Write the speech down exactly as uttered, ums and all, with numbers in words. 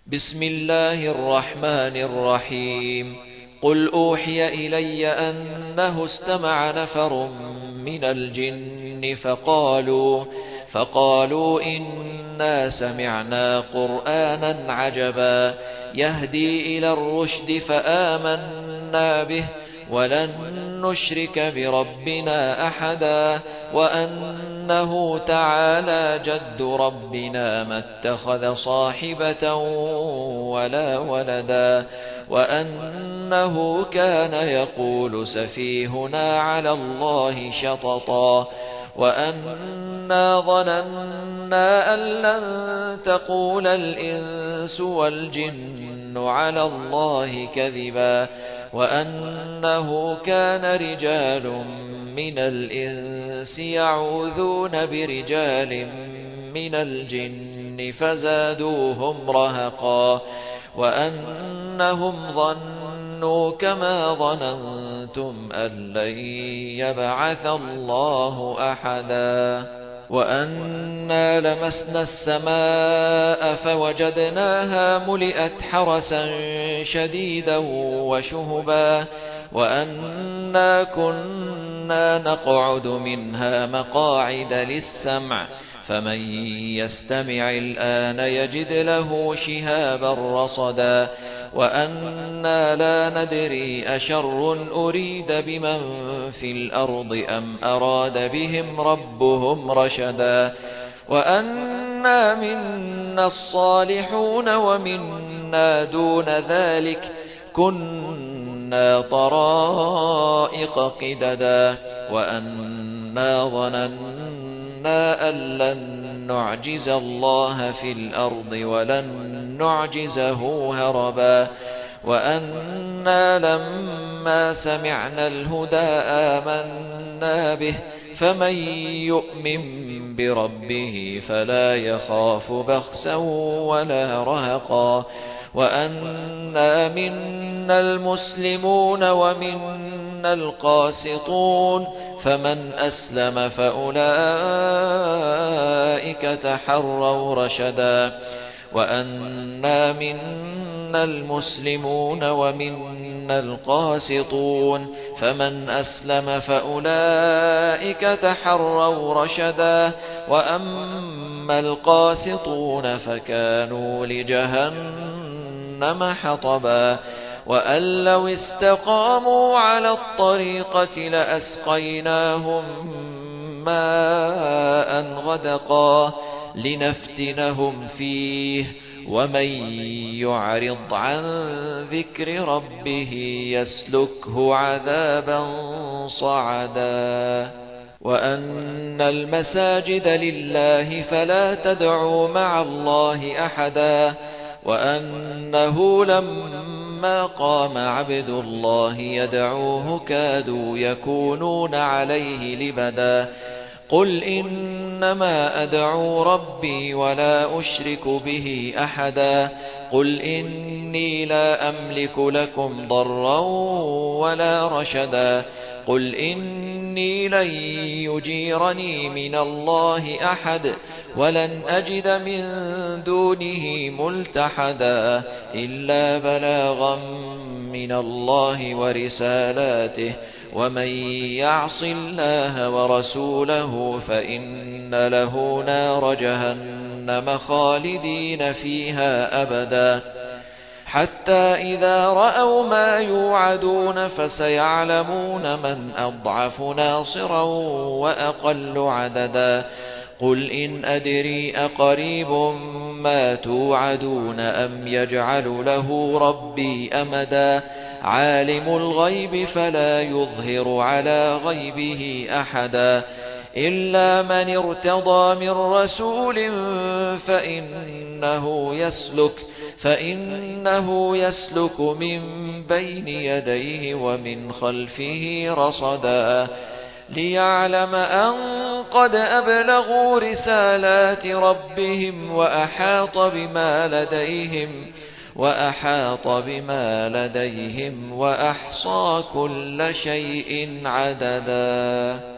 بسم الله الرحمن الرحيم. قل أوحي إلي أنه استمع نفر من الجن فقالوا, فقالوا إنا سمعنا قرآنا عجبا يهدي إلى الرشد فآمنا به ولن نشرك بربنا أحدا وأنه تعالى جد ربنا ما اتخذ صاحبة ولا ولدا وأنه كان يقول سفيهنا على الله شططا وأنا ظننا أن لن تقول الإنس والجن على الله كذبا وأنه كان رجال من الإنس يعوذون برجال من الجن فزادوهم رهقا وأنهم ظنوا كما ظننتم أن لن يبعث الله أحدا وأنا لمسنا السماء فوجدناها ملئت حرسا شديدا وشهبا وأنا كنا نقعد منها مقاعد للسمع فمن يستمع الآن يجد له شهابا رصدا وأنا لا ندري أشر أريد بمن في الأرض أم أراد بهم ربهم رشدا وأنا منا الصالحون ومنا دون ذلك كنا طرائق قددا وأنا ظننا أن لن نعجز الله في الأرض ولن نعجزه هربا وأنا لما سمعنا الهدى آمنا به فمن يؤمن بربه فلا يخاف بخسا ولا رهقا وأنا منا المسلمون ومنا القاسطون فمن أسلم فأولئك تحروا رشدا وأنا منا المسلمون ومنا القاسطون فمن أسلم فأولئك تحروا رشدا وأما القاسطون فكانوا لجهنم حطبا وأن لو استقاموا على الطريقة لأسقيناهم ماء غدقا لنفتنهم فيه ومن يعرض عن ذكر ربه يسلكه عذابا صعدا وأن المساجد لله فلا تدعوا مع الله أحدا وأنه لما قام عبد الله يدعوه كادوا يكونون عليه لبدا قل إنما أدعو ربي ولا أشرك به أحدا قل إني لا أملك لكم ضرا ولا رشدا قل إني لن يجيرني من الله أحد ولن أجد من دونه ملتحدا إلا بلاغا من الله ورسالاته ومن يعص الله ورسوله فإن له نار جهنم خالدين فيها أبدا حتى إذا رأوا ما يوعدون فسيعلمون من أضعف ناصرا وأقل عددا قل إن أدري أقريب ما توعدون أم يجعل له ربي أمدا عالم الغيب فلا يظهر على غيبه أحدا إلا من ارتضى من رسول فإنه يسلك فإنه يسلك من بين يديه ومن خلفه رصدا ليعلم أن قد أبلغوا رسالات ربهم وأحاط بما لديهم وأحاط بما لديهم وأحصى كل شيء عددا.